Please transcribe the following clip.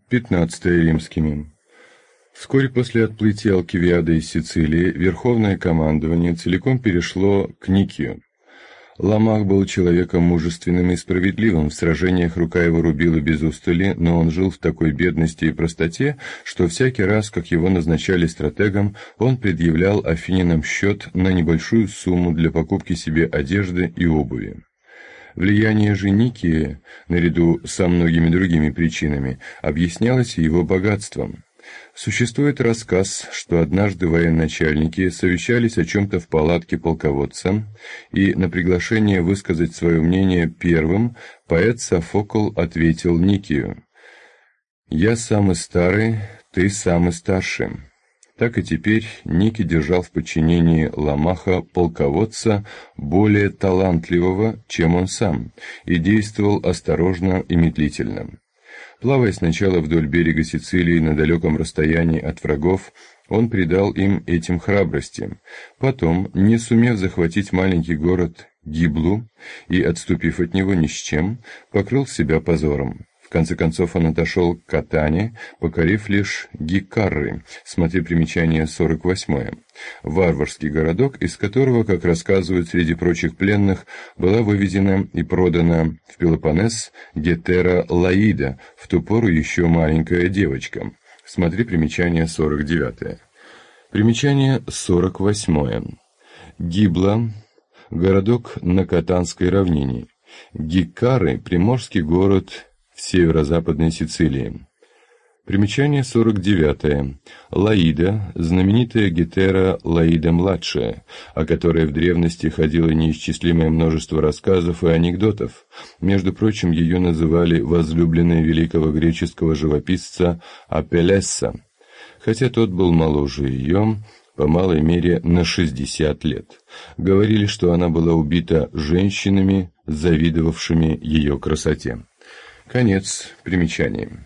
15 римскими. Вскоре после отплытия Алкивиада из Сицилии верховное командование целиком перешло к Никию. Ламах был человеком мужественным и справедливым, в сражениях рука его рубила без устали, но он жил в такой бедности и простоте, что всякий раз, как его назначали стратегом, он предъявлял афинянам счет на небольшую сумму для покупки себе одежды и обуви. Влияние же Никии, наряду со многими другими причинами, объяснялось его богатством. Существует рассказ, что однажды военачальники совещались о чем-то в палатке полководца, и на приглашение высказать свое мнение первым поэт Софокл ответил Никию: «Я самый старый, ты самый старший». Так и теперь Ники держал в подчинении Ламаха полководца более талантливого, чем он сам, и действовал осторожно и медлительно. Плавая сначала вдоль берега Сицилии на далеком расстоянии от врагов, он придал им этим храбрости. Потом, не сумев захватить маленький город Гиблу и отступив от него ни с чем, покрыл себя позором. В конце концов он отошел к Катане, покорив лишь Гикарры, смотри примечание 48, варварский городок, из которого, как рассказывают среди прочих пленных, была вывезена и продана в Пелопоннес Гетера Лаида, в ту пору еще маленькая девочка. Смотри примечание 49. Примечание 48. Гибла – городок на Катанской равнине. Гикары – приморский город в северо-западной Сицилии. Примечание 49. Лаида – знаменитая Гетера Лаида-младшая, о которой в древности ходило неисчислимое множество рассказов и анекдотов. Между прочим, ее называли возлюбленной великого греческого живописца Апеллеса, хотя тот был моложе ее, по малой мере, на 60 лет. Говорили, что она была убита женщинами, завидовавшими ее красоте. Конец примечания.